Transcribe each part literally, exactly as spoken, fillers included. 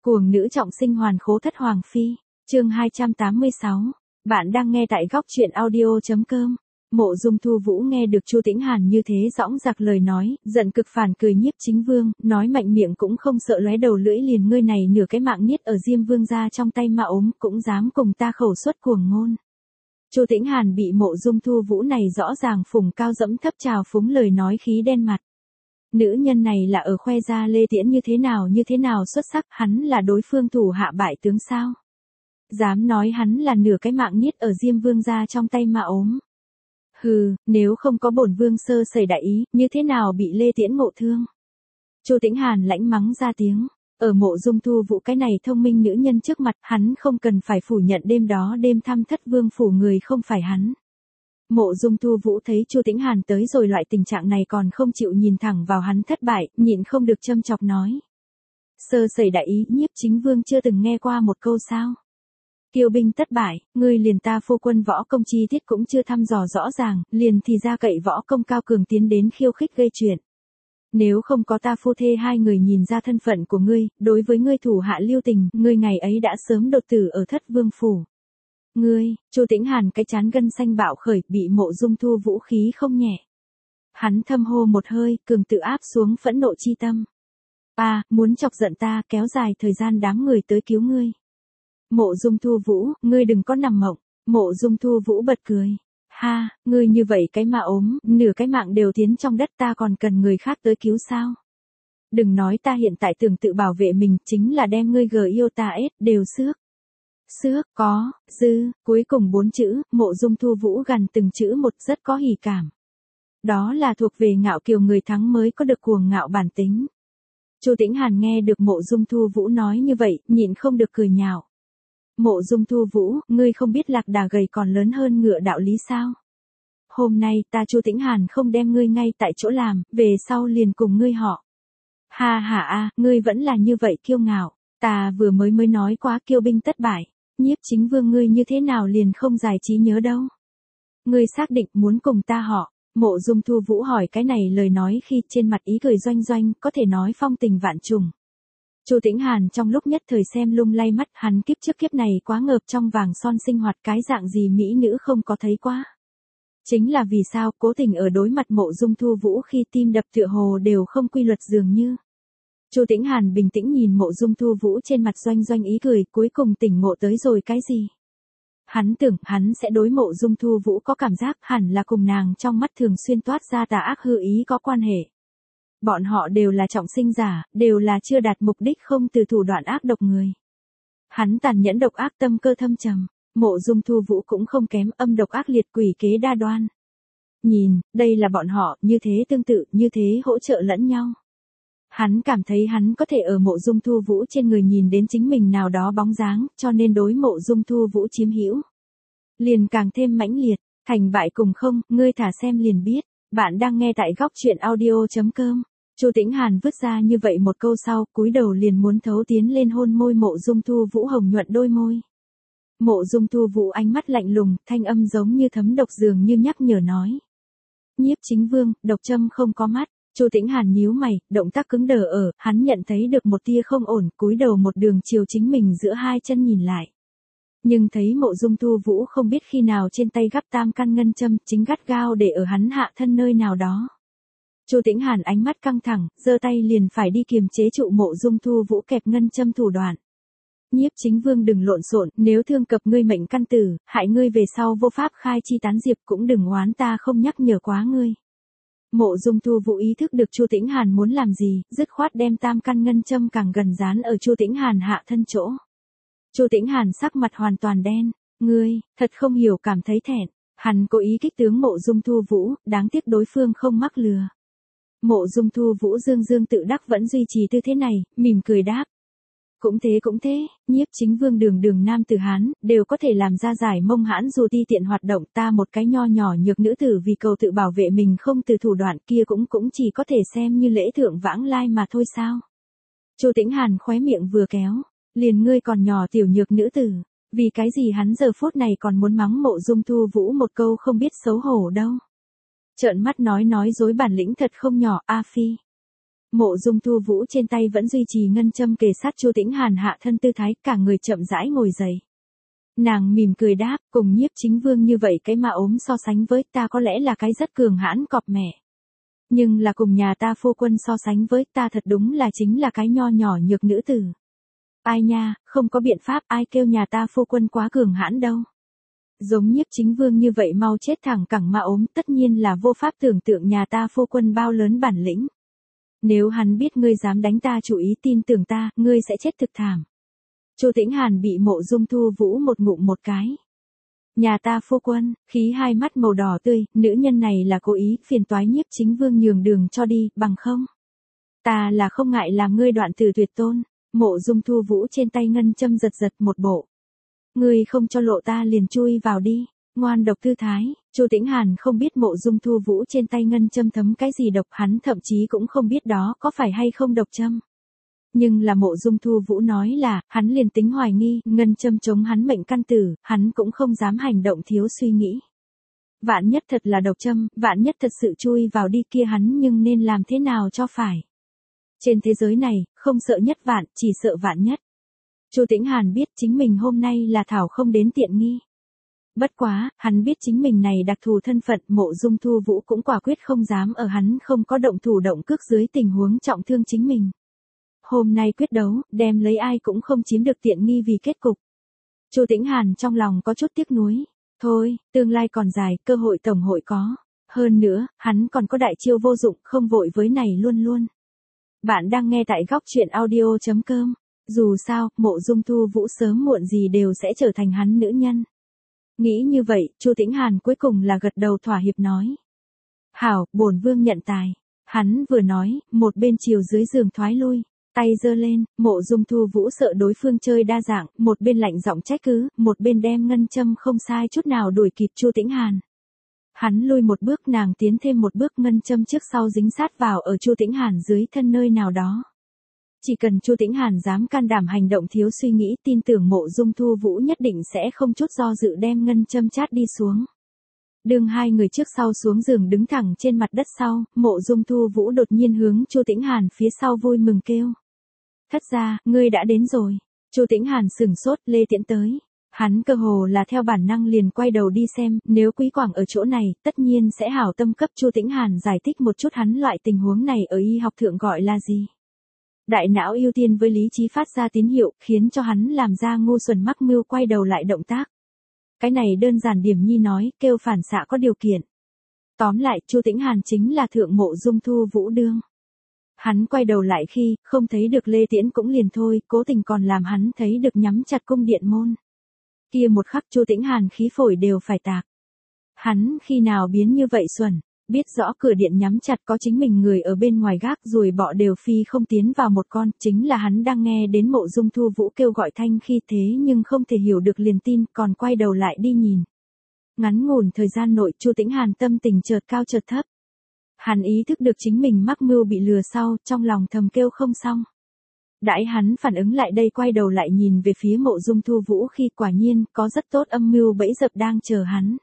Cuồng nữ trọng sinh hoàn khố thất hoàng phi, chương hai trăm tám mươi sáu. Bạn đang nghe tại góc truyện audio.com. Mộ Dung Thu Vũ nghe được Chu Tĩnh Hàn như thế dõng dạc lời nói, giận cực phản cười Nhiếp Chính Vương, nói mạnh miệng cũng không sợ lóe đầu lưỡi liền, ngươi này nửa cái mạng niết ở Diêm Vương gia trong tay mà ốm, cũng dám cùng ta khẩu xuất cuồng ngôn. Chu Tĩnh Hàn bị Mộ Dung Thu Vũ này rõ ràng phùng cao dẫm thấp trào phúng lời nói khí đen mặt. Nữ nhân này là ở khoe ra Lê Tiễn như thế nào như thế nào xuất sắc, hắn là đối phương thủ hạ bại tướng sao? Dám nói hắn là nửa cái mạng niết ở Diêm Vương gia trong tay mà ốm. Hừ, nếu không có bổn vương sơ sẩy đại ý, như thế nào bị Lê Tiễn ngộ thương? Chu Tĩnh Hàn lãnh mắng ra tiếng, ở Mộ Dung Thu Vũ cái này thông minh nữ nhân trước mặt, hắn không cần phải phủ nhận đêm đó đêm thăm thất vương phủ người không phải hắn. Mộ Dung Thu Vũ thấy Chu Tĩnh Hàn tới rồi loại tình trạng này còn không chịu nhìn thẳng vào hắn thất bại, nhịn không được châm chọc nói. Sơ sẩy đại ý, Nhiếp Chính Vương chưa từng nghe qua một câu sao? Kiêu binh thất bại, ngươi liền ta phu quân võ công chi tiết cũng chưa thăm dò rõ ràng, liền thì ra cậy võ công cao cường tiến đến khiêu khích gây chuyện. Nếu không có ta phu thê hai người nhìn ra thân phận của ngươi, đối với ngươi thủ hạ lưu tình, ngươi ngày ấy đã sớm đột tử ở thất vương phủ. Ngươi, Chu Tĩnh Hàn cái chán gân xanh bạo khởi, bị Mộ Dung Thu Vũ khí không nhẹ. Hắn thâm hô một hơi, cường tự áp xuống phẫn nộ chi tâm. À, muốn chọc giận ta, kéo dài thời gian đám người tới cứu ngươi. Mộ Dung Thu Vũ, ngươi đừng có nằm mộng. Mộ Dung Thu Vũ bật cười. Ha, ngươi như vậy cái mà ốm, nửa cái mạng đều tiến trong đất, ta còn cần người khác tới cứu sao? Đừng nói ta hiện tại tưởng tự bảo vệ mình, chính là đem ngươi gờ yêu ta ết, đều xước. Xước, có, dư, cuối cùng bốn chữ, Mộ Dung Thu Vũ gần từng chữ một rất có hỉ cảm. Đó là thuộc về ngạo kiều người thắng mới có được cuồng ngạo bản tính. Chu Tĩnh Hàn nghe được Mộ Dung Thu Vũ nói như vậy, nhịn không được cười nhạo. Mộ Dung Thu Vũ, ngươi không biết lạc đà gầy còn lớn hơn ngựa đạo lý sao? Hôm nay ta Chu Tĩnh Hàn không đem ngươi ngay tại chỗ làm, về sau liền cùng ngươi họ. Ha ha a, ngươi vẫn là như vậy kiêu ngạo, ta vừa mới mới nói quá kiêu binh tất bại, Nhiếp Chính Vương ngươi như thế nào liền không giải trí nhớ đâu? Ngươi xác định muốn cùng ta họ? Mộ Dung Thu Vũ hỏi cái này lời nói khi trên mặt ý cười doanh doanh, có thể nói phong tình vạn trùng. Chu Tĩnh Hàn trong lúc nhất thời xem lung lay mắt, hắn kiếp trước kiếp này quá ngợp trong vàng son sinh hoạt, cái dạng gì mỹ nữ không có thấy quá. Chính là vì sao cố tình ở đối mặt Mộ Dung Thu Vũ khi tim đập tựa hồ đều không quy luật dường như. Chu Tĩnh Hàn bình tĩnh nhìn Mộ Dung Thu Vũ trên mặt doanh doanh ý cười, cuối cùng tỉnh ngộ tới rồi cái gì. Hắn tưởng hắn sẽ đối Mộ Dung Thu Vũ có cảm giác hẳn là cùng nàng trong mắt thường xuyên toát ra tà ác hư ý có quan hệ. Bọn họ đều là trọng sinh giả, đều là chưa đạt mục đích không từ thủ đoạn ác độc người. Hắn tàn nhẫn độc ác tâm cơ thâm trầm, Mộ Dung Thu Vũ cũng không kém, âm độc ác liệt quỷ kế đa đoan. Nhìn, đây là bọn họ, như thế tương tự, như thế hỗ trợ lẫn nhau. Hắn cảm thấy hắn có thể ở Mộ Dung Thu Vũ trên người nhìn đến chính mình nào đó bóng dáng, cho nên đối Mộ Dung Thu Vũ chiếm hữu. Liền càng thêm mãnh liệt, thành bại cùng không, ngươi thả xem liền biết. Bạn đang nghe tại góc truyện audio.com. Chu Tĩnh Hàn vứt ra như vậy một câu sau, cúi đầu liền muốn thấu tiến lên hôn môi Mộ Dung Thu Vũ hồng nhuận đôi môi. Mộ Dung Thu Vũ ánh mắt lạnh lùng, thanh âm giống như thấm độc dường như nhắc nhở nói. Nhiếp Chính Vương, độc châm không có mắt. Chu Tĩnh Hàn nhíu mày, động tác cứng đờ ở, hắn nhận thấy được một tia không ổn, cúi đầu một đường chiều chính mình giữa hai chân nhìn lại. Nhưng thấy Mộ Dung Thu Vũ không biết khi nào trên tay gắp tam căn ngân châm, chính gắt gao để ở hắn hạ thân nơi nào đó. Chu Tĩnh Hàn ánh mắt căng thẳng, giơ tay liền phải đi kiềm chế trụ Mộ Dung Thu Vũ kẹp ngân châm thủ đoạn. Nhiếp Chính Vương đừng lộn xộn, nếu thương cập ngươi mệnh căn tử, hại ngươi về sau vô pháp khai chi tán diệp, cũng đừng oán ta không nhắc nhở quá ngươi. Mộ Dung Thu Vũ ý thức được Chu Tĩnh Hàn muốn làm gì, dứt khoát đem tam căn ngân châm càng gần dán ở Chu Tĩnh Hàn hạ thân chỗ. Chu Tĩnh Hàn sắc mặt hoàn toàn đen, ngươi, thật không hiểu cảm thấy thẹn. Hắn cố ý kích tướng Mộ Dung Thu Vũ, đáng tiếc đối phương không mắc lừa. Mộ Dung Thu Vũ dương dương tự đắc vẫn duy trì tư thế này, mỉm cười đáp. Cũng thế cũng thế, Nhiếp Chính Vương đường đường nam tử Hán, đều có thể làm ra giải mông hãn dù ti tiện hoạt động, ta một cái nho nhỏ nhược nữ tử vì cầu tự bảo vệ mình không từ thủ đoạn kia cũng cũng chỉ có thể xem như lễ thượng vãng lai mà thôi sao. Chu Tĩnh Hàn khóe miệng vừa kéo, liền ngươi còn nhỏ tiểu nhược nữ tử, vì cái gì hắn giờ phút này còn muốn mắng Mộ Dung Thu Vũ một câu không biết xấu hổ đâu. Trợn mắt nói nói dối bản lĩnh thật không nhỏ, A Phi. Mộ Dung Thu Vũ trên tay vẫn duy trì ngân châm kề sát Chu Tĩnh Hàn hạ thân tư thái, cả người chậm rãi ngồi dậy. Nàng mỉm cười đáp, cùng Nhiếp Chính Vương như vậy cái mà ốm so sánh với ta có lẽ là cái rất cường hãn cọp mẹ. Nhưng là cùng nhà ta phu quân so sánh với ta thật đúng là chính là cái nho nhỏ nhược nữ tử. Ai nha, không có biện pháp, ai kêu nhà ta phu quân quá cường hãn đâu. Giống Nhiếp Chính Vương như vậy mau chết thẳng cẳng mà ốm, tất nhiên là vô pháp tưởng tượng nhà ta phu quân bao lớn bản lĩnh. Nếu hắn biết ngươi dám đánh ta chủ ý tin tưởng ta, ngươi sẽ chết thực thảm. Chu Tĩnh Hàn bị Mộ Dung Thu Vũ một ngụm một cái. Nhà ta phu quân, khí hai mắt màu đỏ tươi, nữ nhân này là cố ý phiền toái Nhiếp Chính Vương nhường đường cho đi, bằng không. Ta là không ngại làm ngươi đoạn tử tuyệt tôn. Mộ Dung Thu Vũ trên tay ngân châm giật giật một bộ. Ngươi không cho lộ ta liền chui vào đi, ngoan độc tư thái. Chu Tĩnh Hàn không biết Mộ Dung Thu Vũ trên tay ngân châm thấm cái gì độc, hắn thậm chí cũng không biết đó có phải hay không độc châm. Nhưng là Mộ Dung Thu Vũ nói là, hắn liền tính hoài nghi, ngân châm chống hắn mệnh căn tử, hắn cũng không dám hành động thiếu suy nghĩ. Vạn nhất thật là độc châm, vạn nhất thật sự chui vào đi kia hắn nhưng nên làm thế nào cho phải. Trên thế giới này, không sợ nhất vạn, chỉ sợ vạn nhất. Chu Tĩnh Hàn biết chính mình hôm nay là thảo không đến tiện nghi. Bất quá, hắn biết chính mình này đặc thù thân phận, Mộ Dung Thu Vũ cũng quả quyết không dám ở hắn không có động thủ động cước dưới tình huống trọng thương chính mình. Hôm nay quyết đấu, đem lấy ai cũng không chiếm được tiện nghi vì kết cục. Chu Tĩnh Hàn trong lòng có chút tiếc nuối. Thôi, tương lai còn dài, cơ hội tổng hội có. Hơn nữa, hắn còn có đại chiêu vô dụng, không vội với này luôn luôn. Bạn đang nghe tại góc truyện audio chấm com. Dù sao, Mộ Dung Thu Vũ sớm muộn gì đều sẽ trở thành hắn nữ nhân. Nghĩ như vậy, Chu Tĩnh Hàn cuối cùng là gật đầu thỏa hiệp nói. Hảo, bổn vương nhận tài. Hắn vừa nói, một bên chiều dưới giường thoái lui, tay giơ lên, Mộ Dung Thu Vũ sợ đối phương chơi đa dạng, một bên lạnh giọng trách cứ, một bên đem ngân châm không sai chút nào đuổi kịp Chu Tĩnh Hàn. Hắn lui một bước, nàng tiến thêm một bước, ngân châm trước sau dính sát vào ở Chu Tĩnh Hàn dưới thân nơi nào đó. Chỉ cần Chu Tĩnh Hàn dám can đảm hành động thiếu suy nghĩ, tin tưởng Mộ Dung Thu Vũ nhất định sẽ không chút do dự đem ngân châm chát đi xuống. Đường hai người trước sau xuống giường đứng thẳng trên mặt đất sau, Mộ Dung Thu Vũ đột nhiên hướng Chu Tĩnh Hàn phía sau vui mừng kêu. Thất gia, ngươi đã đến rồi. Chu Tĩnh Hàn sửng sốt, Lê Tiễn tới. Hắn cơ hồ là theo bản năng liền quay đầu đi xem, nếu Quý Quảng ở chỗ này, tất nhiên sẽ hảo tâm cấp Chu Tĩnh Hàn giải thích một chút hắn loại tình huống này ở y học thượng gọi là gì. Đại não ưu tiên với lý trí phát ra tín hiệu, khiến cho hắn làm ra ngu xuẩn mắc mưu quay đầu lại động tác. Cái này đơn giản điểm nhi nói, kêu phản xạ có điều kiện. Tóm lại, Chu Tĩnh Hàn chính là thượng Mộ Dung Thu Vũ đương. Hắn quay đầu lại khi, không thấy được Lê Tiễn cũng liền thôi, cố tình còn làm hắn thấy được nhắm chặt cung điện môn. Kia một khắc Chu Tĩnh Hàn khí phổi đều phải tạc. Hắn khi nào biến như vậy xuẩn, biết rõ cửa điện nhắm chặt có chính mình người ở bên ngoài gác, ruồi bọ đều phi không tiến vào một con, chính là hắn đang nghe đến Mộ Dung Thu Vũ kêu gọi thanh khi thế nhưng không thể hiểu được liền tin, còn quay đầu lại đi nhìn. Ngắn ngủn thời gian nội, Chu Tĩnh Hàn tâm tình chợt cao chợt thấp. Hắn ý thức được chính mình mắc mưu bị lừa sau, trong lòng thầm kêu không xong. Đãi hắn phản ứng lại đây, quay đầu lại nhìn về phía Mộ Dung Thu Vũ khi quả nhiên có rất tốt âm mưu bẫy dập đang chờ hắn.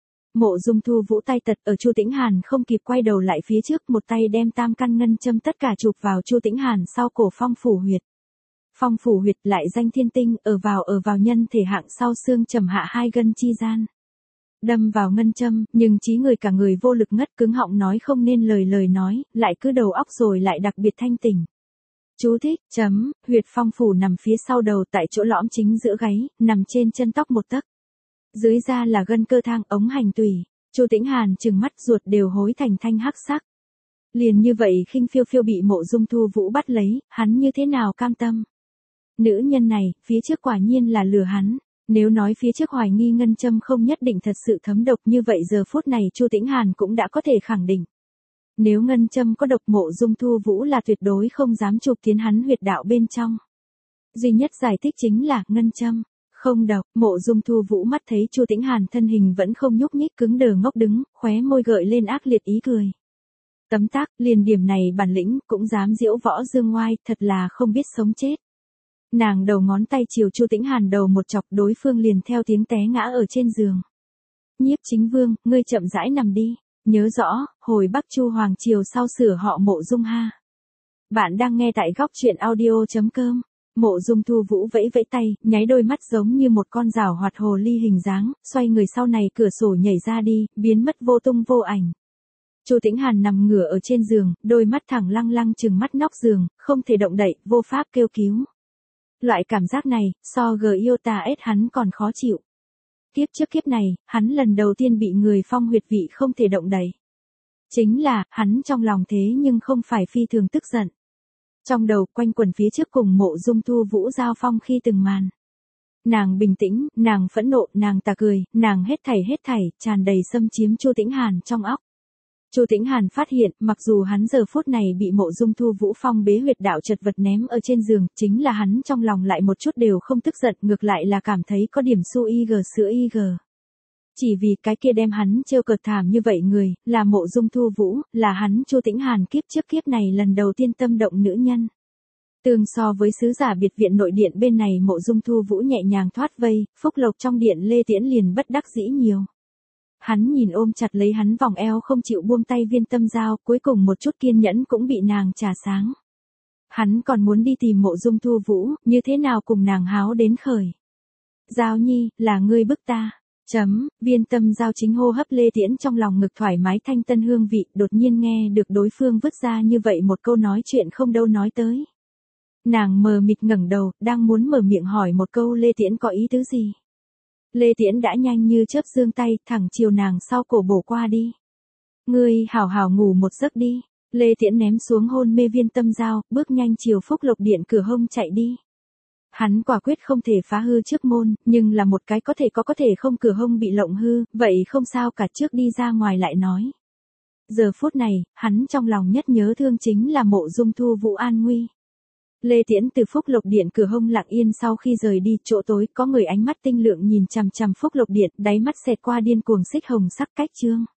Mộ Dung Thu Vũ tay tật ở Chu Tĩnh Hàn không kịp quay đầu lại phía trước, một tay đem tam căn ngân châm tất cả chụp vào Chu Tĩnh Hàn sau cổ phong phủ huyệt. Phong phủ huyệt lại danh thiên tinh, ở vào ở vào nhân thể hạng sau xương trầm hạ hai gân chi gian. Đâm vào ngân châm, nhưng trí người cả người vô lực ngất cứng họng nói không nên lời lời nói, lại cứ đầu óc rồi lại đặc biệt thanh tỉnh. Chú thích, chấm, huyệt phong phủ nằm phía sau đầu tại chỗ lõm chính giữa gáy, nằm trên chân tóc một tấc. Dưới da là gân cơ thang ống hành tủy. Chu Tĩnh Hàn trừng mắt ruột đều hối thành thanh hắc sắc. Liền như vậy khinh phiêu phiêu bị Mộ Dung Thu Vũ bắt lấy, hắn như thế nào cam tâm. Nữ nhân này, phía trước quả nhiên là lừa hắn. Nếu nói phía trước hoài nghi ngân châm không nhất định thật sự thấm độc, như vậy giờ phút này Chu Tĩnh Hàn cũng đã có thể khẳng định. Nếu ngân châm có độc, Mộ Dung Thu Vũ là tuyệt đối không dám chụp tiến hắn huyệt đạo bên trong. Duy nhất giải thích chính là ngân châm không độc. Mộ Dung Thu Vũ mắt thấy Chu Tĩnh Hàn thân hình vẫn không nhúc nhích, cứng đờ ngốc đứng, khóe môi gợi lên ác liệt ý cười. Tấm tắc, liền điểm này bản lĩnh cũng dám diễu võ dương ngoai, thật là không biết sống chết. Nàng đầu ngón tay chiều Chu Tĩnh Hàn đầu một chọc, đối phương liền theo tiếng té ngã ở trên giường. Nhiếp Chính Vương, ngươi chậm rãi nằm đi, nhớ rõ, hồi Bắc Chu hoàng triều sau sửa họ Mộ Dung ha. Bạn đang nghe tại góc chuyện audio.com. Mộ Dung Thu Vũ vẫy vẫy tay, nháy đôi mắt giống như một con rảo hoạt hồ ly hình dáng, xoay người sau này cửa sổ nhảy ra đi, biến mất vô tung vô ảnh. Chu Tĩnh Hàn nằm ngửa ở trên giường, đôi mắt thẳng lăng lăng trừng mắt nóc giường, không thể động đậy, vô pháp kêu cứu. Loại cảm giác này, so G yêu ta ết hắn còn khó chịu. Kiếp trước kiếp này, hắn lần đầu tiên bị người phong huyệt vị không thể động đậy. Chính là, hắn trong lòng thế nhưng không phải phi thường tức giận. Trong đầu quanh quẩn phía trước cùng Mộ Dung Thu Vũ giao phong khi từng màn. Nàng bình tĩnh, nàng phẫn nộ, nàng tà cười, nàng hết thảy hết thảy, tràn đầy xâm chiếm Chu Tĩnh Hàn trong óc. Chu Tĩnh Hàn phát hiện, mặc dù hắn giờ phút này bị Mộ Dung Thu Vũ phong bế huyệt đạo chật vật ném ở trên giường, chính là hắn trong lòng lại một chút đều không tức giận, ngược lại là cảm thấy có điểm su y gờ sữa y gờ. Chỉ vì cái kia đem hắn trêu cợt thảm như vậy người, là Mộ Dung Thu Vũ, là hắn Chu Tĩnh Hàn kiếp trước kiếp này lần đầu tiên tâm động nữ nhân. Tương so với sứ giả biệt viện nội điện bên này Mộ Dung Thu Vũ nhẹ nhàng thoát vây, phúc lộc trong điện Lê Tiễn liền bất đắc dĩ nhiều. Hắn nhìn ôm chặt lấy hắn vòng eo không chịu buông tay viên tâm giao, cuối cùng một chút kiên nhẫn cũng bị nàng trà sáng. Hắn còn muốn đi tìm Mộ Dung Thu Vũ, như thế nào cùng nàng háo đến khởi. Giao nhi, là ngươi bức ta. Chấm, viên tâm giao chính hô hấp Lê Tiễn trong lòng ngực thoải mái thanh tân hương vị, đột nhiên nghe được đối phương vứt ra như vậy một câu nói chuyện không đâu nói tới. Nàng mờ mịt ngẩng đầu, đang muốn mở miệng hỏi một câu Lê Tiễn có ý tứ gì. Lê Tiễn đã nhanh như chớp giương tay, thẳng chiều nàng sau cổ bổ qua đi. Ngươi hảo hảo ngủ một giấc đi. Lê Tiễn ném xuống hôn mê viên tâm giao, bước nhanh chiều phúc lộc điện cửa hông chạy đi. Hắn quả quyết không thể phá hư trước môn, nhưng là một cái có thể có có thể không cửa hông bị lộng hư, vậy không sao cả trước đi ra ngoài lại nói. Giờ phút này, hắn trong lòng nhất nhớ thương chính là Mộ Dung Thu Vũ an nguy. Lê Tiễn từ phúc lộc điện cửa hông lặng yên sau khi rời đi, chỗ tối có người ánh mắt tinh lượng nhìn chằm chằm phúc lộc điện, đáy mắt xẹt qua điên cuồng xích hồng sắc cách chương.